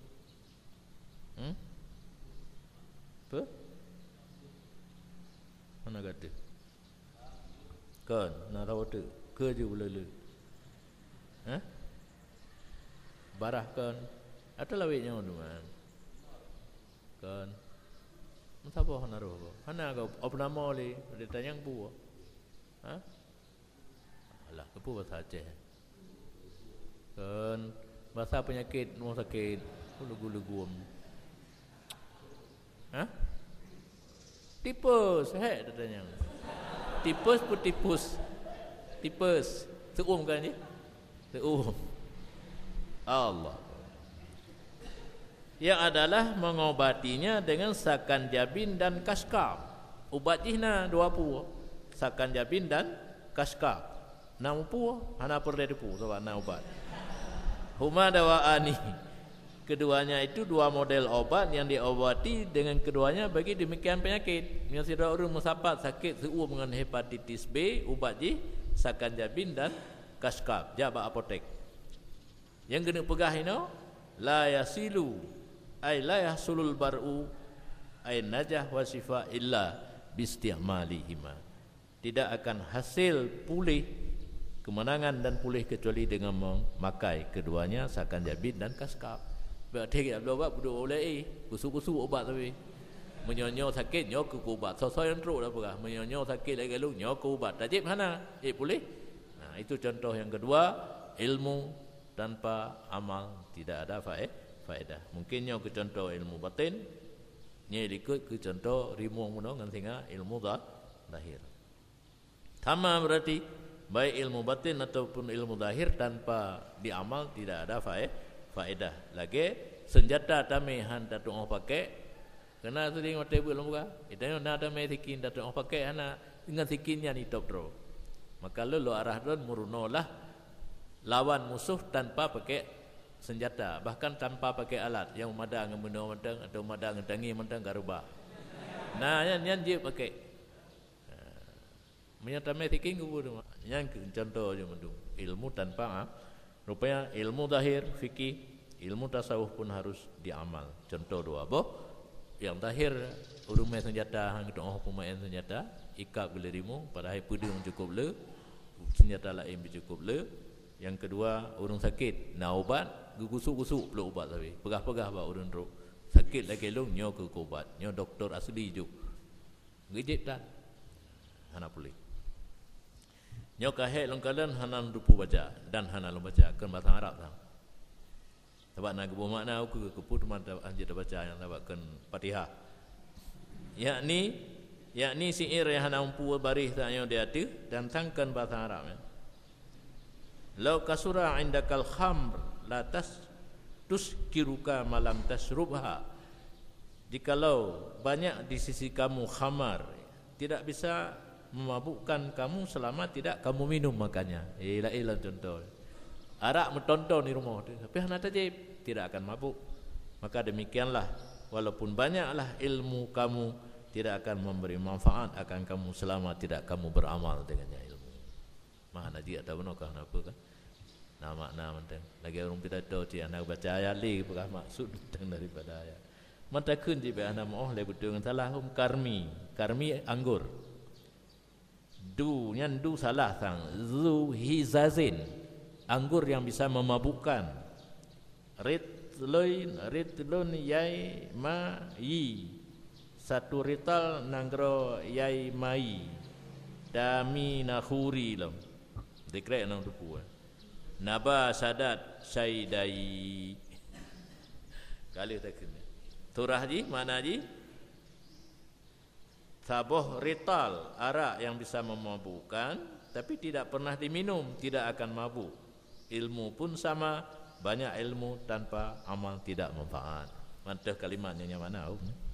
Apa? Mana kata? Kan, nak tahu tu? Ke je boleh. Barah kan? Atau lawiknya teman? Kan? Masa apa hana roh? Hana kau apa nama le? Dia tanya pu. Alah, kepu bahasa Aceh. Kan? Bahasa penyakit, rumah sakit, gulu-gulu. Tipus, dia tanya. Tipus pun tipus. Tipus, seum kan ni? Seum. Allah. Yang adalah mengobatinya dengan sakan jabin dan kaskap. Ubat jihna dua pu. Sakan jabin dan kaskap. 6 pu, hana perlu pu sebab 6 ubat. Huma dawaani. Keduanya itu dua model obat yang diobati dengan keduanya bagi demikian penyakit. Yang tidak urung mensapat sakit seum dengan hepatitis B, ubat ji, sakan jabin dan kaskap. Jabak apotek. Yang kena pegah ini, la yasilu, ay la yahsulul bar'u, ay najah wa shifa illa bisti'malihima. Tidak akan hasil pulih, kemenangan dan pulih kecuali dengan memakai keduanya, sakan jabin dan kaskap. Berarti kita berobat berdua oleh kusuk-kusuk obat tapi menyonyo sakit nyo ke ubat sosok yang teruk dah perah menyonyo sakit lagi lu nyo ke ubat tajib mana boleh. Nah, itu contoh yang kedua, ilmu tanpa amal tidak ada faedah. Mungkin nyo ke contoh ilmu batin, ni ikut ke contoh rimuang muno ngan singa ilmu zahir. Sama berarti baik ilmu batin ataupun ilmu zahir tanpa diamal tidak ada faedah. Lagi senjata tamihan datuk orang pakai kena sering mata ibu lembuga. Itanya nak ada sikin datuk orang pakai hana dengan sikinnya ni top draw. Maka lo arah don murunolah lawan musuh tanpa pakai senjata, bahkan tanpa pakai alat yang madang ngemuno madang atau madang ngedangi madang garubah. Nah, yang dia pakai menyata sikin kubu yang contoh je mendung ilmu tanpa rupanya ilmu zahir, fikih, ilmu tasawuf pun harus diamal. Contoh dua boh, yang zahir urumai senjata, hang kita pemain senjata, ikap gelerimu, pada hari pudung cukup le, senjata lain cukup le. Yang kedua, urung sakit, nak ubat, gusuk-gusuk perlu ubat tapi, pegah-pegah bah urung teruk. Sakit lagi lu, nyo ke ubat, nyo doktor asli juk, gejip tak, hana pulih. Nyo kahek longkalan hanan dupu baca dan hanan baca kan bahasa Arab tang. Sebab nak kebuh makna aku kepu teman anjir baca yang sebabkan Fatihah. Yakni syair yang hanan umpu baris tanya dia tu dan sangkan bahasa Arab ya. Lau kasura indakal khamr la tuskiruka malam tasrubha. Jikalau banyak di sisi kamu khamar, tidak bisa memabukkan kamu selama tidak kamu minum makannya. Ilah contoh. Arak mentonton di rumah, tapi hana tajib tidak akan mabuk. Maka demikianlah, walaupun banyaklah ilmu kamu, tidak akan memberi manfaat akan kamu selama tidak kamu beramal dengannya ilmu. Mana dia tak benar kah apa kan? Nah makna mentang. Lagi orang pidato dia nak baca ayat li, bukan maksud daripada ayat. Mata kun di bawah nama le betul salah karmi anggur. Du salah sang zu hizazin, anggur yang bisa memabukkan. Ritlun yai ma yi, satu rital nanggro yai mai dami nakhuri lam dikrek nang duku naba sadat saidai kali tak kena turah ji mana ji saboh rital arak yang bisa memabukkan tapi tidak pernah diminum tidak akan mabuk. Ilmu pun sama, banyak ilmu tanpa amal tidak manfaat. Mantap kalimatnya yang mana?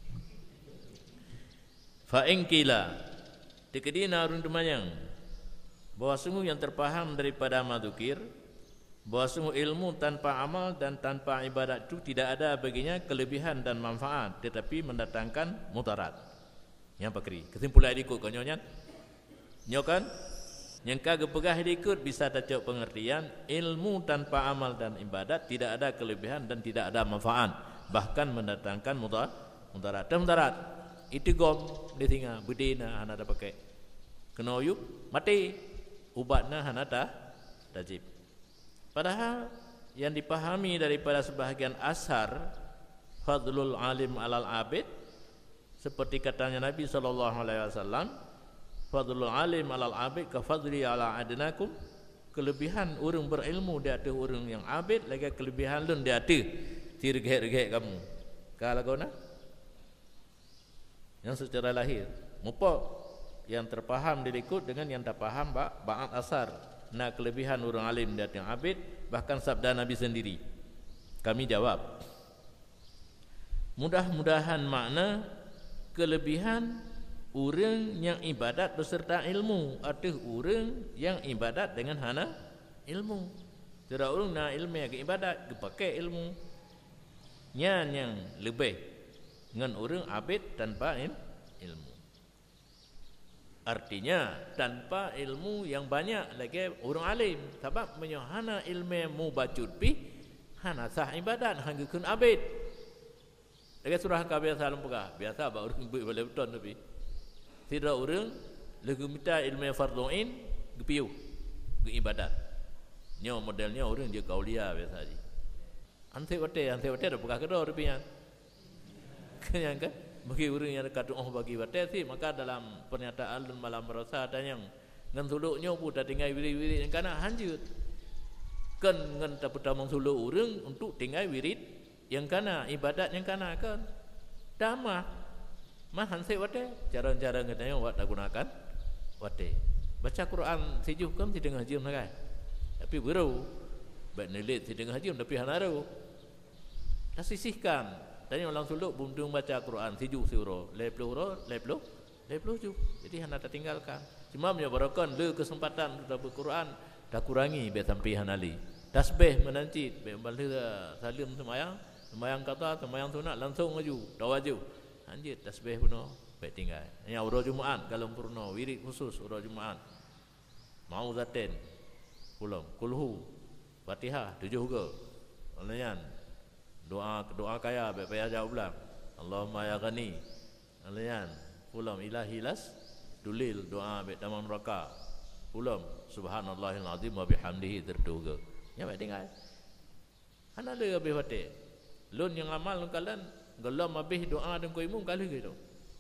Fa ingkila dikedina urun tumayang bahwa sungguh yang terpaham daripada madukir bahwa sungguh ilmu tanpa amal dan tanpa ibadat itu tidak ada baginya kelebihan dan manfaat tetapi mendatangkan mudarat. Yang pakri kesimpulan ikut konyonya nyokan yang kagak pegah ikut bisa tacok pengertian ilmu tanpa amal dan ibadat tidak ada kelebihan dan tidak ada manfaat bahkan mendatangkan mudarat. Dan mudarat itu gom ditinggal bedina hana ada pakai kena uyup mati ubatnya hana tajib. Padahal yang dipahami daripada sebahagian ashar fadlul alim alal abid seperti katanya Nabi SAW, fadlul alim alal abid ka fadli ala adnakum, kelebihan orang berilmu di atas orang yang abid lagi kelebihan lun di atas tirgek-rgek kamu kalau kau nak yang secara lahir mupa yang terpaham dirikut dengan yang tak paham ba'at asar. Nah kelebihan orang alim di atas yang abid bahkan sabda Nabi sendiri. Kami jawab mudah-mudahan makna kelebihan orang yang ibadat beserta ilmu atau orang yang ibadat dengan hana ilmu. Tidak orang nak ilmu yang ibadat dipakai ilmu yang lebih dengan orang abid tanpa ilmu. Artinya tanpa ilmu yang banyak lagi orang alim sebab hana ilmu mu bacut pi hana sah ibadat hangga kun abid. Lagi surah biasa lempagah biasa ba orang boleh beton tapi tidak orang lagi minta ilmu fardhu ain gepiu ke ibadat. Nyo modelnya orang dia kaulia biasa ji. Ante wate dah pegah kedor tapi yang kan bagi orang yang dekat bagi wate sih maka dalam pernyataan dan malam merasa ada yang ngan suluknya pun dah tinggal wirid-wirid yang kana hanjut kan ngan tak pertama suluk orang untuk tinggal wirid yang kana ibadat yang kana kan damah mah hanse wate cara-cara ngatanya wak tak gunakan wate baca Quran sejuh kan tidak ngajim nak tapi baru baik nelit tidak ngajim tapi hanaru dah sisihkan dan yang orang suluk buntung baca Quran sejuh surah leplo ju jadi hana tak tinggalkan cuma menyebarakan le kesempatan sudah berquran dah kurangi biar sampai hanali tasbih menancit biar balik salim semayang kata semayang sunat langsung maju tawaju anjir tasbih puno baik tinggal yang urut Jumaat kalau purno wirid khusus urut Jumaat mau zaten pulang kulhu Fatihah 7 ke alayan doa kaya baik payah jawab ulang Allahumma ya ghani alayan pulang ilahi las dulil doa baik tamam raka pulang subhanallahil azim wa bihamdihi terduga ya baik tinggal hana le habis wate lun yang amal kalian gelam habis doa dan koimum kali gitu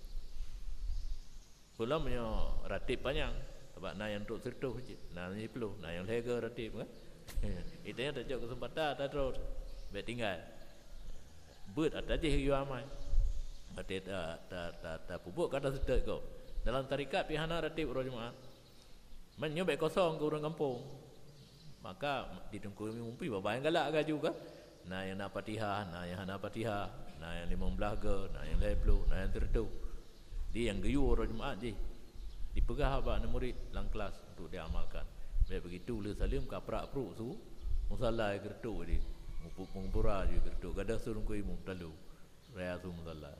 pulamnya ratib panjang sebab na yang untuk sertuh na ni perlu na yang lega ratib kan itu yang tak kesempatan tak terus baik tinggal buat ada je hiu amai berarti tak pupuk kata sedek kau dalam tarikat pihana ratib orang Jumaat menyo baik kosong ke orang kampung maka ditunggu mimpi bapak yang galak kan juga. Nah yang nak Fatihah, nah yang hana Fatihah, nah yang 15 ke, nah yang 20, nah yang tertu. Dia yang geyu orang Jumaat je. Dipegah apa anak murid dalam kelas untuk dia amalkan. Bila begitu le salim kaprak perut tu musalla gertuk dia. Mengpura je gertuk. Gadah suruh ku imam talu. Raya tu musalla.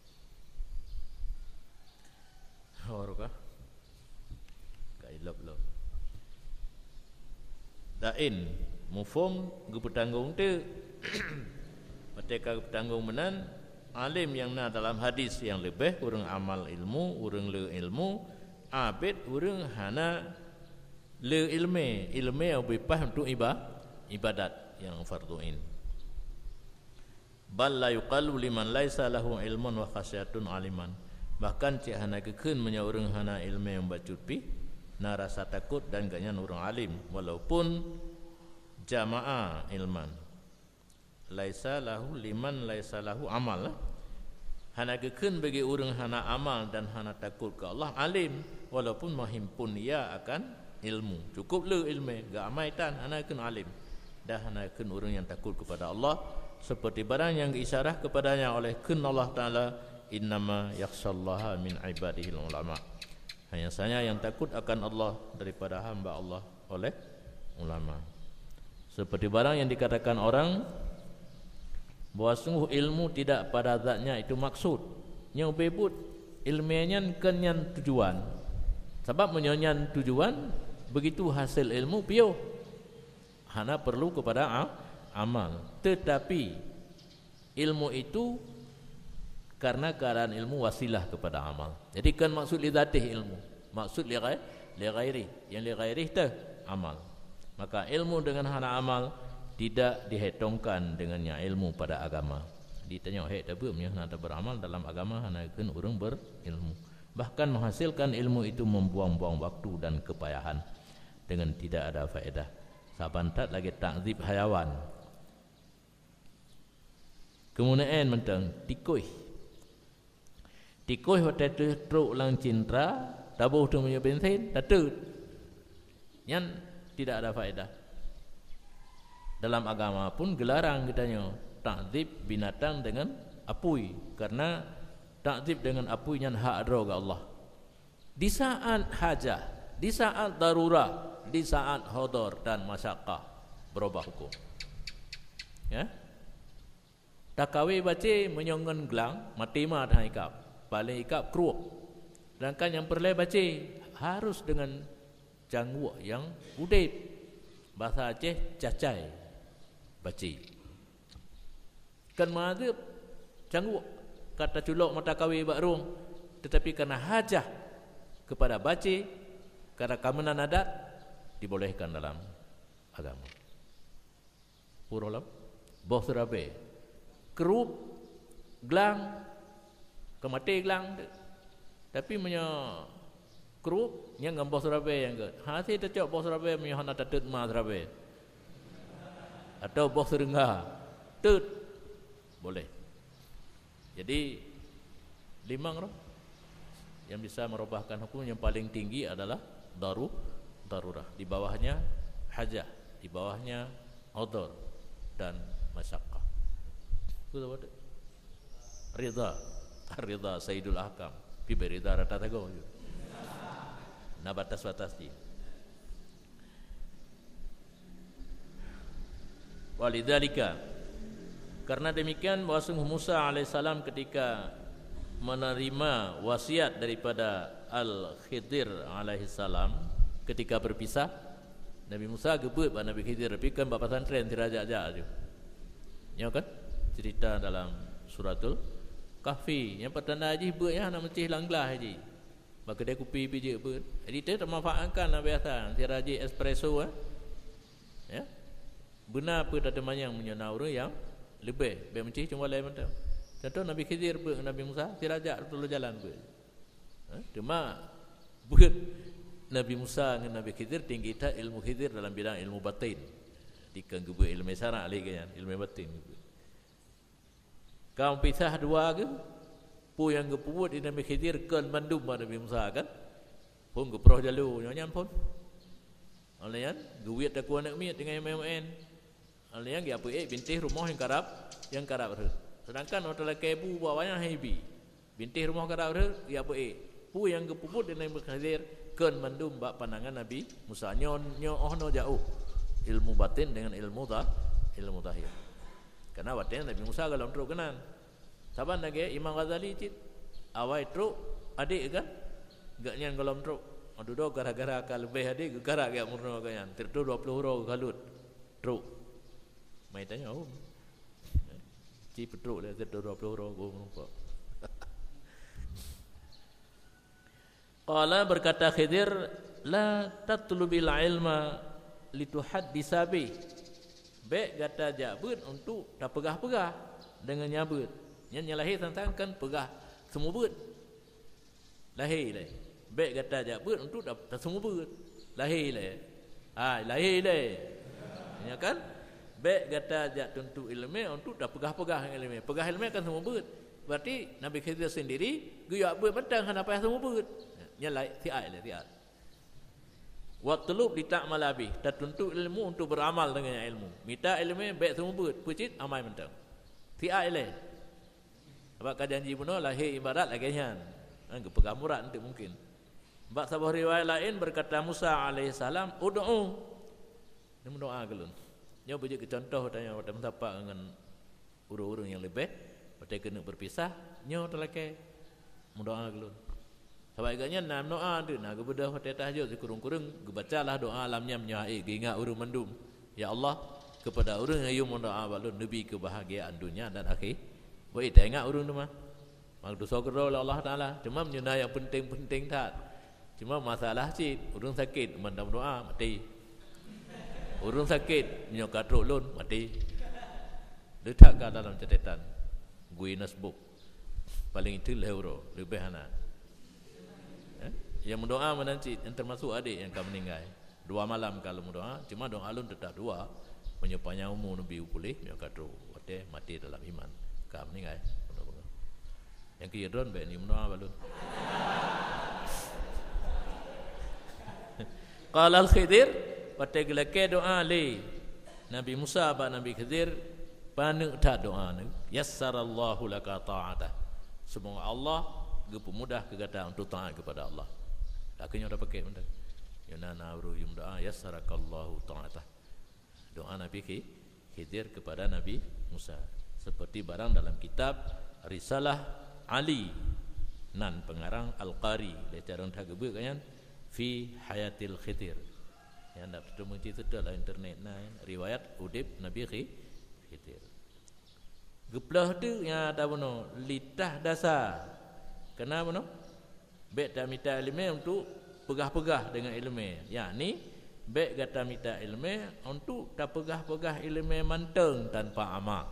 Orokah? Kailap lo. Dain mufum gepetanggung tu. Mereka gepetanggung menan alim yang na dalam hadis yang lebih urang amal ilmu, urang le ilmu, abid urang hana le ilmu obipah untuk ibadat yang farduin. Bal la yuqalu liman laisa lahu ilmun wa khasyatun aliman. Bahkan cik hana kekeun menya urang hana ilmu yang bacut pi, na rasa takut dan ganyan urang alim walaupun jamaah ilman. Laisa lahu liman laisa lahu amal. Hana kekeun bagi urang hana amal dan hana takut ke Allah alim walaupun mahimpun ia akan ilmu. Cukup le ilmu, gak amaitan hana kekeun alim. Dah hana kekeun urang yang takut kepada Allah seperti barang yang diisyarah kepadanya oleh kun Allah Ta'ala, innama yakhshallaha min ibadihil ulama. Hanya saja yang takut akan Allah daripada hamba Allah oleh ulama. Seperti barang yang dikatakan orang bahawa sungguh ilmu tidak pada zatnya itu maksud. Yang bebut ilmiahnya kenyan tujuan. Sebab menyanyan tujuan begitu hasil ilmu piyo. Hana perlu kepada amal. Tetapi ilmu itu karena keadaan ilmu wasilah kepada amal. Jadi kan maksud li zatih ilmu, maksud li ghairi, yang li ghairi itu amal. Maka ilmu dengan hana amal tidak dihitungkan dengannya ilmu pada agama. Ditanya hei tak apa nak beramal dalam agama hana kan orang berilmu. Bahkan menghasilkan ilmu itu membuang-buang waktu dan kepayahan dengan tidak ada faedah. Sabantat lagi takzib hayawan. Kemudian mentang tikuih. Tikuih waktu itu truk lang cinta, tabuh tu punya bensin, tatut. Yang tidak ada faedah. Dalam agama pun gelarang katanya takzib binatang dengan apui, karena takzib dengan apui yang hak adro ke Allah. Di saat hajah, di saat darurah, di saat hodor dan masyaqqah berubah hukum. Ya? Takawi baca menyongon gelang mati mah dah ikap, paling ikap keruak. Sedangkan yang perlu baca harus dengan jangwa yang udip. Bahasa Aceh cacai baca. Kan mazhab jangwa kata culok mata kawi bakrung, tetapi karena hajah kepada baca, karena keamanan adat dibolehkan dalam agama. Purolam boh serabe kerup gelang kemati gelang tapi punya kerup yang gambar serabe yang ke hati tercok bos serabe punya hana tatut ma serabe atau bos serengga tut boleh. Jadi limang yang bisa merubahkan hukum yang paling tinggi adalah darurah, di bawahnya hajah, di bawahnya udhur dan masyaqqah. Itu apa? Ridha Sayyidul Ahkam. Pi berida rata tago. Na batas-batas di. Walidzalika, karena demikian bahwa sungguh Musa alaihissalam ketika menerima wasiat daripada Al-Khidir alaihissalam ketika berpisah, Nabi Musa gebut pada Nabi Khidir, tapi kan bapa pesantren dirajak-jak tu. Ya kan? Cerita dalam suratul Kahfi yang pertanda haji beutnya nak mencih langlah haji. Maka dia kopi biji beut. Jadi dia termanfaatkan lah biasa tiraji espresso ya. Benar apa tak ada yang menyana orang yang lebih mencih cuma lain macam. Contoh Nabi Khidir beut Nabi Musa dirajak dulu jalan beut. Cuma beut Nabi Musa dengan Nabi Khidir tinggi tak ilmu Khidir dalam bidang ilmu batin. Dikan gebut ilmu syarak lagi kan ilmu batin. Kau pisah dua ke? Pu yang kepuut di Nabi Khidir kan mandum Nabi Musa kan? Pun keproh jalu nyonya pun. Alian guwit tak kuat nak miat dengan MMN. Alian dia apa bintih rumah yang karap re. Sedangkan hotel kebu bawanya hebi. Bintih rumah karap re dia apa pu yang kepuput dengan berhadir ken mandum bak pandangan Nabi Musa nyo no jauh ilmu batin dengan ilmu zahir. Karena batin Nabi Musa kalau teruk kenan. Saban lagi Imam Ghazali cit awai teruk adik kan? Gak nyan kalau teruk. Aduh do gara-gara akal lebih adik gara gak murno kan. Tertu 20 huruf galut. Teruk. Mai tanya Ci petruk dia tertu 20 huruf gua lupa. Qala berkata Khidir, la tatlubil ilma lituhaddisa bi. Baik kata jabut untuk tak pegah-pegah dengan nyabut. Yang lahir tentang kan pegah semua but. Lahir le. Baik kata jabut untuk tak semua but. Lahir le. Lahir le. Ya kan? Baik kata jak tentu ilmu untuk tak pegah-pegah ilmu. Pegah ilmu kan semua but. Berarti Nabi Khidir sendiri guyak but petang kan apa semua but. Nyalai tiai. Waktu lu ditakmal habis. Tak tentu ilmu untuk beramal dengan ilmu. Minta ilmu baik semua but. Pucit amai mentang. Tiai le. Sebab janji benar lahir ibarat lagi nyan. Kepegah murad nanti mungkin. Sebab sebuah riwayat lain berkata Musa alaihissalam, "Ud'u." Dia mendoa gelun. Dia beri contoh tanya pada tapak dengan urung-urung yang lebih. Pada kena berpisah, nyo telake mendoa gelun. Sebab agaknya nam doa tu nak kebedah pada tahajud kurung-kurung bacalah doa alamnya menyai ingat urung mendum. Ya Allah, kepada urung yang mendoa balun nabi kebahagiaan dunia dan akhir. Wei tak ingat urung tu mah. Mak dosa kerana oleh Allah Taala. Cuma menyuna yang penting-penting tak. Cuma masalah cik, urung sakit mendam doa mati. Urung sakit menyokat lun mati. Letak ke dalam catatan Guinness Book. Paling itu euro lebih anak. Yang mendoa menanti yang termasuk adik yang akan meninggal. 2 malam kalau mendoa, cuma doa alun tetap 2. Menyepanya umur lebih pulih, menyokat mati dalam iman. Akan meninggal. Yang kira drone baik ni mendoa balun. Qala al-Khidir pateglake doa li Nabi Musa ba Nabi Khidir panu tak doa ni yassarallahu laka ta'atah. Semoga Allah gepemudah kegata untuk taat kepada Allah. Akhirnya dah pakai benda. Yunana uru yum doa yassarakallahu ta'atah. Doa Nabi Khidir kepada Nabi Musa seperti barang dalam kitab Risalah Ali nan pengarang Al-Qari dia cara untuk gebuk kan fi hayatil Khidir. Yang nak bertemu itu dalam internet riwayat udip Nabi Khidir. Geplah tu yang ada benar litah dasar. Kenapa benar? Baik tak minta ilmu untuk pegah-pegah dengan ilmu. Yakni baik kata minta ilmu untuk tak pegah-pegah ilmu manteng tanpa amal.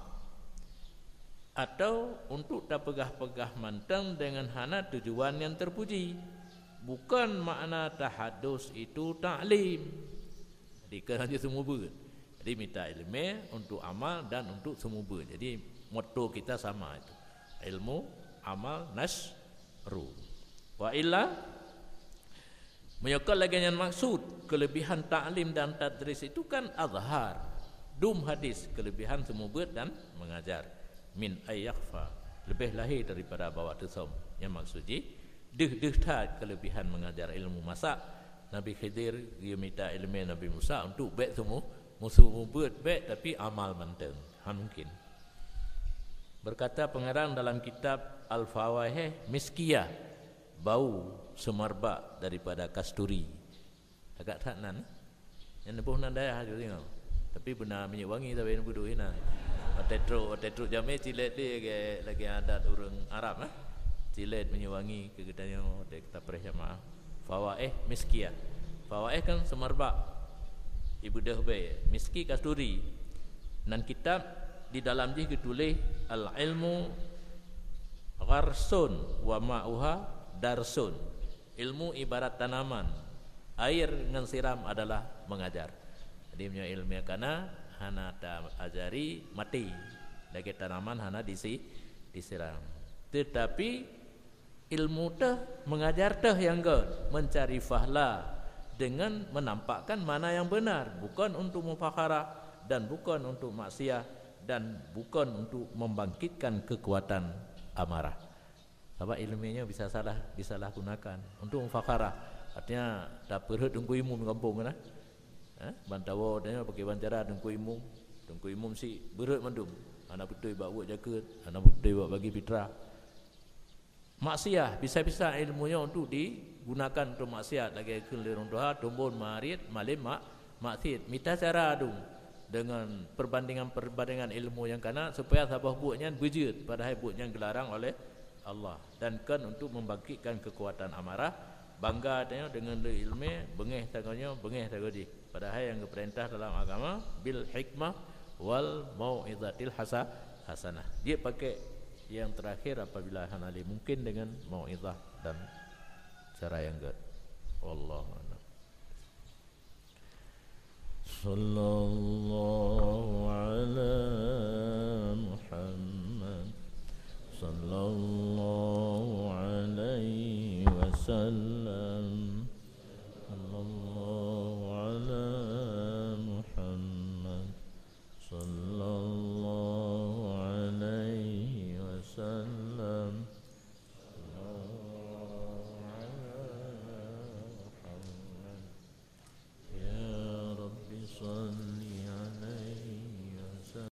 Atau untuk tak pegah-pegah manteng dengan hana tujuan yang terpuji. Bukan makna tahadus itu taklim. Jadi kerana semua ber. Jadi minta ilmu untuk amal dan untuk semua ber. Jadi motto kita sama itu. Ilmu, amal, nasru. Wa illa menyokol lagi yang maksud kelebihan taklim dan tadris itu kan azhar. Dum hadis kelebihan semua ber dan mengajar. Min ayyakfa lebih lahir daripada bawa tesom yang maksudnya deh tak kelebihan mengajar ilmu masak Nabi Khidir dia minta ilmu Nabi Musa untuk baik semua musuh buat baik tapi amal manteng mungkin berkata pengarang dalam kitab Al-Fawaih Miskiyah bau semerbak daripada kasturi agak tak nan yang nebuh nan daya tu tengok tapi benar minyak wangi tapi nebuh duit nan Tetru jamai cilet dia lagi adat orang Arab cilet menyewangi kegetanya kita perih jamaah fawaih miskiyah fawaih kan semerbak ibu dah baik miski kasturi dan kitab di dalam dia ditulis al ilmu gharsun wa ma'uha darsun ilmu ibarat tanaman air dengan siram adalah mengajar jadi punya ilmu karena hana ta ajari mati lagi tanaman hana disiram tetapi ilmu teh mengajar teh yang mencari fahla dengan menampakkan mana yang benar, bukan untuk mufakharah dan bukan untuk maksiat dan bukan untuk membangkitkan kekuatan amarah. Sebab ilmunya bisa salah gunakan untuk mufakharah. Artinya dah perut dengku imum kampung kan? Bantawa dia pakai bancara dengku imum si berut mandum. Anak betul buat jaga, anak betul buat bagi fitrah. Maksiat bisa-bisa ilmunya untuk digunakan untuk maksiat lagi kelirung doa tumbun marid malim maksiat mita cara adung dengan perbandingan ilmu yang kana supaya sabah buatnya bejut padahal buatnya gelarang oleh Allah dan kan untuk membangkitkan kekuatan amarah bangga dengan ilmu bengeh tagodi padahal yang diperintah dalam agama bil hikmah wal mau'izatil hasanah. Dia pakai yang terakhir apabila hanali mungkin dengan mau'izah dan cara yang good. Wallahu a'lam. Sallallahu ala Muhammad sallallahu alaihi wasallam.